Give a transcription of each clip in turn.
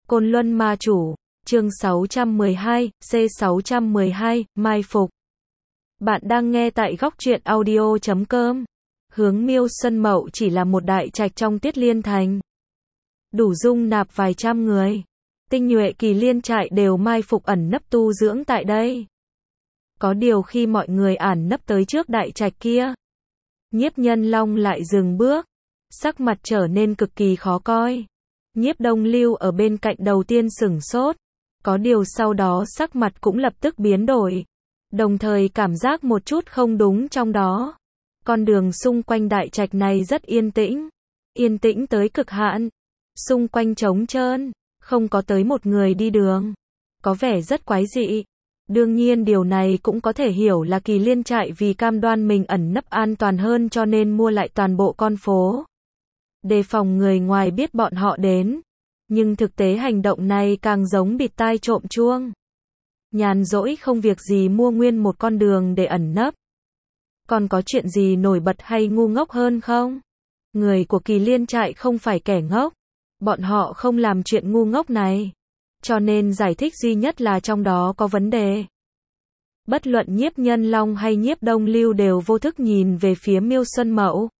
Côn Luân Ma Chủ, chương 612, C612, Mai Phục. Bạn đang nghe tại góc truyện audio.com. Hướng Miêu Xuân Mậu chỉ là một đại trạch trong Tiết Liên Thành. Đủ dung nạp vài trăm người. Tinh nhuệ Kỳ Liên trại đều mai phục ẩn nấp tu dưỡng tại đây. Có điều khi mọi người ẩn nấp tới trước đại trạch kia, Nhiếp Nhân Long lại dừng bước, sắc mặt trở nên cực kỳ khó coi. Nhiếp Đông Lưu ở bên cạnh đầu tiên sửng sốt, có điều sau đó sắc mặt cũng lập tức biến đổi, đồng thời cảm giác một chút không đúng trong đó. Con đường xung quanh đại trạch này rất yên tĩnh tới cực hạn, xung quanh trống trơn, không có tới một người đi đường, có vẻ rất quái dị. Đương nhiên điều này cũng có thể hiểu là Kỳ Liên trại vì cam đoan mình ẩn nấp an toàn hơn cho nên mua lại toàn bộ con phố, đề phòng người ngoài biết bọn họ đến. Nhưng thực tế hành động này càng giống bịt tai trộm chuông. Nhàn rỗi không việc gì mua nguyên một con đường để ẩn nấp. Còn có chuyện gì nổi bật hay ngu ngốc hơn không? Người của Kỳ Liên trại không phải kẻ ngốc. Bọn họ không làm chuyện ngu ngốc này. Cho nên giải thích duy nhất là trong đó có vấn đề. Bất luận Nhiếp Nhân Long hay Nhiếp Đông Lưu đều vô thức nhìn về phía Miêu Xuân Mậu.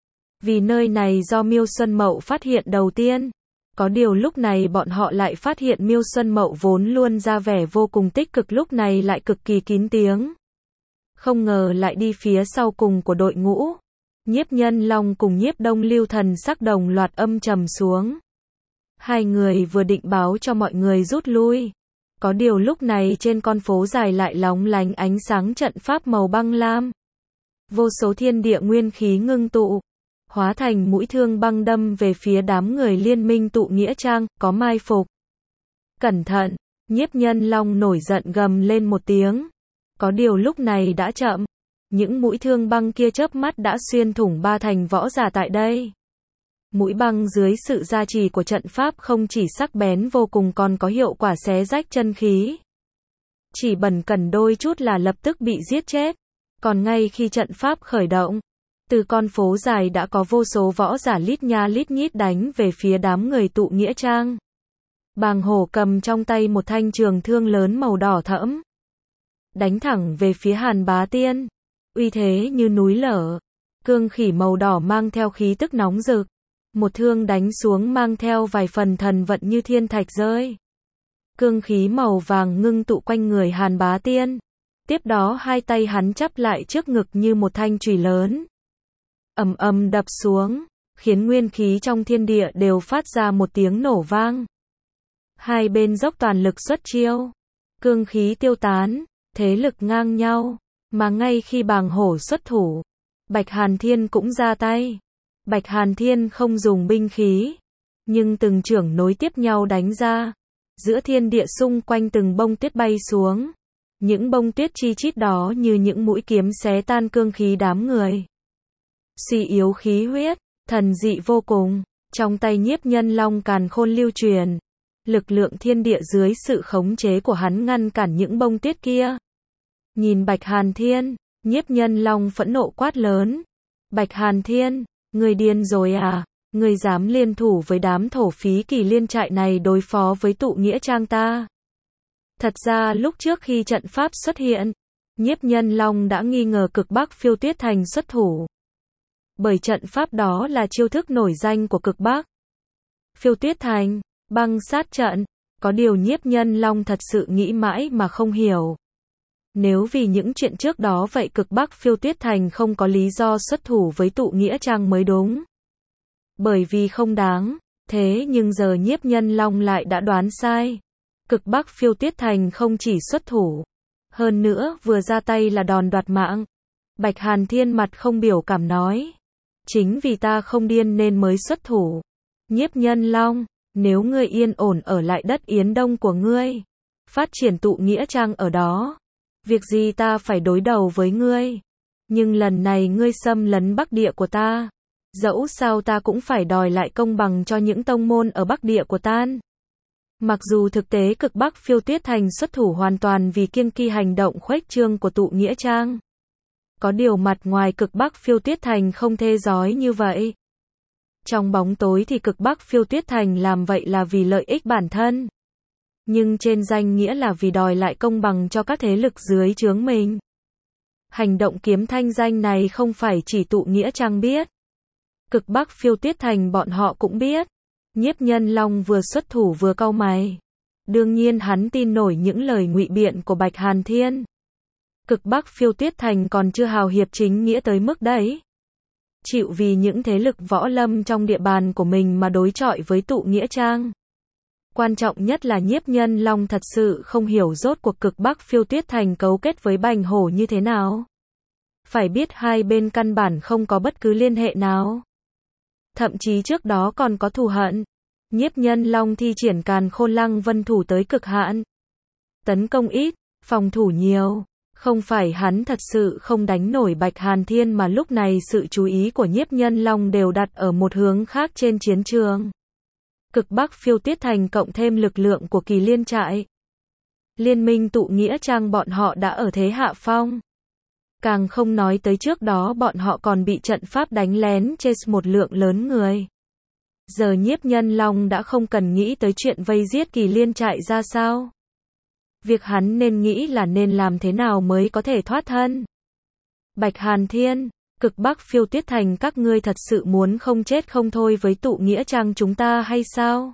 Vì nơi này do Miêu Xuân Mậu phát hiện đầu tiên. Có điều lúc này bọn họ lại phát hiện Miêu Xuân Mậu vốn luôn ra vẻ vô cùng tích cực lúc này lại cực kỳ kín tiếng. Không ngờ lại đi phía sau cùng của đội ngũ. Nhiếp Nhân Long cùng Nhiếp Đông Lưu thần sắc đồng loạt âm trầm xuống. Hai người vừa định báo cho mọi người rút lui. Có điều lúc này trên con phố dài lại lóng lánh ánh sáng trận pháp màu băng lam. Vô số thiên địa nguyên khí ngưng tụ, hóa thành mũi thương băng đâm về phía đám người liên minh tụ nghĩa trang, có mai phục. Cẩn thận, Nhiếp Nhân Long nổi giận gầm lên một tiếng. Có điều lúc này đã chậm. Những mũi thương băng kia chớp mắt đã xuyên thủng ba thành võ giả tại đây. Mũi băng dưới sự gia trì của trận pháp không chỉ sắc bén vô cùng còn có hiệu quả xé rách chân khí. Chỉ bần cẩn đôi chút là lập tức bị giết chết. Còn ngay khi trận pháp khởi động, từ con phố dài đã có vô số võ giả lít nha lít nhít đánh về phía đám người tụ nghĩa trang. Bàng Hổ cầm trong tay một thanh trường thương lớn màu đỏ thẫm, đánh thẳng về phía Hàn Bá Tiên. Uy thế như núi lở, cương khỉ màu đỏ mang theo khí tức nóng rực. Một thương đánh xuống mang theo vài phần thần vận như thiên thạch rơi. Cương khí màu vàng ngưng tụ quanh người Hàn Bá Tiên. Tiếp đó hai tay hắn chắp lại trước ngực như một thanh chùy lớn. Ầm ầm đập xuống, khiến nguyên khí trong thiên địa đều phát ra một tiếng nổ vang. Hai bên dốc toàn lực xuất chiêu. Cương khí tiêu tán, thế lực ngang nhau. Mà ngay khi Bàng Hổ xuất thủ, Bạch Hàn Thiên cũng ra tay. Bạch Hàn Thiên không dùng binh khí, nhưng từng chưởng nối tiếp nhau đánh ra. Giữa thiên địa xung quanh từng bông tuyết bay xuống. Những bông tuyết chi chít đó như những mũi kiếm xé tan cương khí đám người. Suy yếu khí huyết, thần dị vô cùng. Trong tay Nhiếp Nhân Long càn khôn lưu truyền. Lực lượng thiên địa dưới sự khống chế của hắn ngăn cản những bông tuyết kia. Nhìn Bạch Hàn Thiên, Nhiếp Nhân Long phẫn nộ quát lớn. Bạch Hàn Thiên, ngươi điên rồi à? Ngươi dám liên thủ với đám thổ phí Kỳ Liên trại này đối phó với tụ nghĩa trang ta? Thật ra lúc trước khi trận pháp xuất hiện, Nhiếp Nhân Long đã nghi ngờ Cực Bắc Phiêu Tuyết Thành xuất thủ. Bởi trận pháp đó là chiêu thức nổi danh của Cực Bắc Phiêu Tuyết Thành, băng sát trận. Có điều Nhiếp Nhân Long thật sự nghĩ mãi mà không hiểu. Nếu vì những chuyện trước đó vậy Cực Bắc Phiêu Tuyết Thành không có lý do xuất thủ với tụ nghĩa trang mới đúng. Bởi vì không đáng, thế nhưng giờ Nhiếp Nhân Long lại đã đoán sai. Cực Bắc Phiêu Tuyết Thành không chỉ xuất thủ, hơn nữa vừa ra tay là đòn đoạt mạng. Bạch Hàn Thiên mặt không biểu cảm nói. Chính vì ta không điên nên mới xuất thủ. Nhiếp Nhân Long, nếu ngươi yên ổn ở lại đất Yến Đông của ngươi, phát triển tụ nghĩa trang ở đó, việc gì ta phải đối đầu với ngươi. Nhưng lần này ngươi xâm lấn Bắc Địa của ta, dẫu sao ta cũng phải đòi lại công bằng cho những tông môn ở Bắc Địa của ta. Mặc dù thực tế Cực Bắc Phiêu Tuyết Thành xuất thủ hoàn toàn vì kiêng kỵ hành động khuếch trương của tụ nghĩa trang. Có điều mặt ngoài Cực Bắc Phiêu Tuyết Thành không thê rói như vậy. Trong bóng tối thì cực Bắc Phiêu Tuyết Thành làm vậy là vì lợi ích bản thân. Nhưng trên danh nghĩa là vì đòi lại công bằng cho các thế lực dưới trướng mình. Hành động kiếm thanh danh này không phải chỉ tụ nghĩa trang biết. Cực Bắc Phiêu Tuyết Thành bọn họ cũng biết. Nhiếp Nhân Long vừa xuất thủ vừa cau mày. Đương nhiên hắn tin nổi những lời ngụy biện của Bạch Hàn Thiên. Cực Bắc Phiêu Tuyết Thành còn chưa hào hiệp chính nghĩa tới mức đấy. Chịu vì những thế lực võ lâm trong địa bàn của mình mà đối chọi với tụ nghĩa trang. Quan trọng nhất là Nhiếp Nhân Long thật sự không hiểu rốt cuộc Cực Bắc Phiêu Tuyết Thành cấu kết với Bành Hổ như thế nào. Phải biết hai bên căn bản không có bất cứ liên hệ nào. Thậm chí trước đó còn có thù hận. Nhiếp Nhân Long thi triển Càn Khôn Lăng Vân thủ tới cực hạn. Tấn công ít, phòng thủ nhiều. Không phải hắn thật sự không đánh nổi Bạch Hàn Thiên mà lúc này sự chú ý của Nhiếp Nhân Long đều đặt ở một hướng khác trên chiến trường. Cực Bắc Phiêu Tuyết Thành cộng thêm lực lượng của Kỳ Liên trại. Liên minh tụ nghĩa trang bọn họ đã ở thế hạ phong. Càng không nói tới trước đó bọn họ còn bị trận pháp đánh lén trên một lượng lớn người. Giờ Nhiếp Nhân Long đã không cần nghĩ tới chuyện vây giết Kỳ Liên trại ra sao. Việc hắn nên nghĩ là nên làm thế nào mới có thể thoát thân. Bạch Hàn Thiên, Cực Bắc Phiêu Tuyết Thành các ngươi thật sự muốn không chết không thôi với tụ nghĩa trang chúng ta hay sao?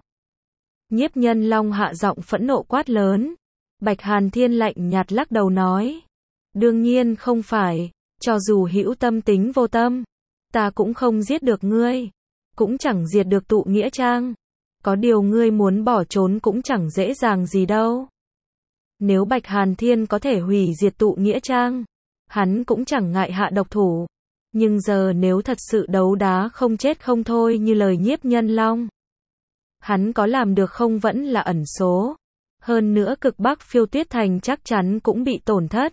Nhiếp Nhân Long hạ giọng phẫn nộ quát lớn. Bạch Hàn Thiên lạnh nhạt lắc đầu nói. Đương nhiên không phải, cho dù hữu tâm tính vô tâm, ta cũng không giết được ngươi, cũng chẳng diệt được tụ nghĩa trang. Có điều ngươi muốn bỏ trốn cũng chẳng dễ dàng gì đâu. Nếu Bạch Hàn Thiên có thể hủy diệt tụ nghĩa trang, hắn cũng chẳng ngại hạ độc thủ. Nhưng giờ nếu thật sự đấu đá không chết không thôi như lời Nhiếp Nhân Long, hắn có làm được không vẫn là ẩn số. Hơn nữa Cực Bắc Phiêu Tuyết Thành chắc chắn cũng bị tổn thất.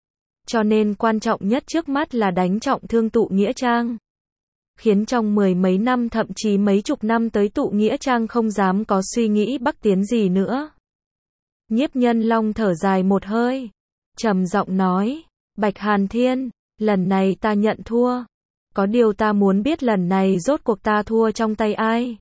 Cho nên quan trọng nhất trước mắt là đánh trọng thương tụ nghĩa trang. Khiến trong mười mấy năm thậm chí mấy chục năm tới tụ nghĩa trang không dám có suy nghĩ bắc tiến gì nữa. Nhiếp Nhân Long thở dài một hơi, trầm giọng nói, Bạch Hàn Thiên, lần này ta nhận thua. Có điều ta muốn biết lần này rốt cuộc ta thua trong tay ai.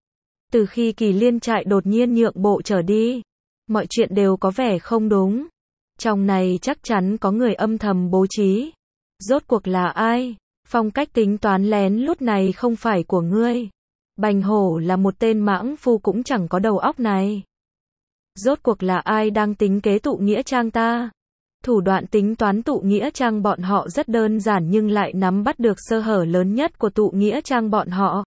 Từ khi Kỳ Liên trại đột nhiên nhượng bộ trở đi, mọi chuyện đều có vẻ không đúng. Trong này chắc chắn có người âm thầm bố trí. Rốt cuộc là ai? Phong cách tính toán lén lút này không phải của ngươi. Bành Hổ là một tên mãng phu cũng chẳng có đầu óc này. Rốt cuộc là ai đang tính kế tụ nghĩa trang ta? Thủ đoạn tính toán tụ nghĩa trang bọn họ rất đơn giản nhưng lại nắm bắt được sơ hở lớn nhất của tụ nghĩa trang bọn họ.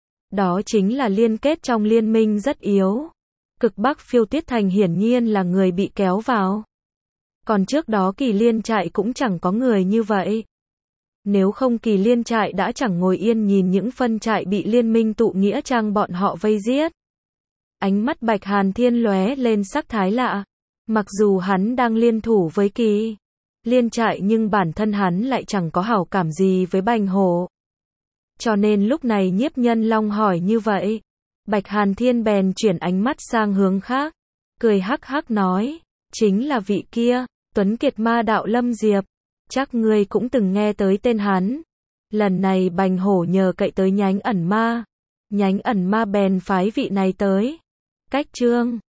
Đó chính là liên kết trong liên minh rất yếu. Cực Bắc Phiêu Tuyết Thành hiển nhiên là người bị kéo vào. Còn trước đó Kỳ Liên trại cũng chẳng có người như vậy. Nếu không Kỳ Liên trại đã chẳng ngồi yên nhìn những phân trại bị liên minh tụ nghĩa trang bọn họ vây giết. Ánh mắt Bạch Hàn Thiên lóe lên sắc thái lạ. Mặc dù hắn đang liên thủ với Kỳ Liên trại nhưng bản thân hắn lại chẳng có hảo cảm gì với Bành Hổ. Cho nên lúc này Nhiếp Nhân Long hỏi như vậy, Bạch Hàn Thiên bèn chuyển ánh mắt sang hướng khác, cười hắc hắc nói, chính là vị kia, Tuấn Kiệt Ma đạo Lâm Diệp, chắc ngươi cũng từng nghe tới tên hắn. Lần này Bành Hổ nhờ cậy tới nhánh ẩn ma bèn phái vị này tới. Cách chương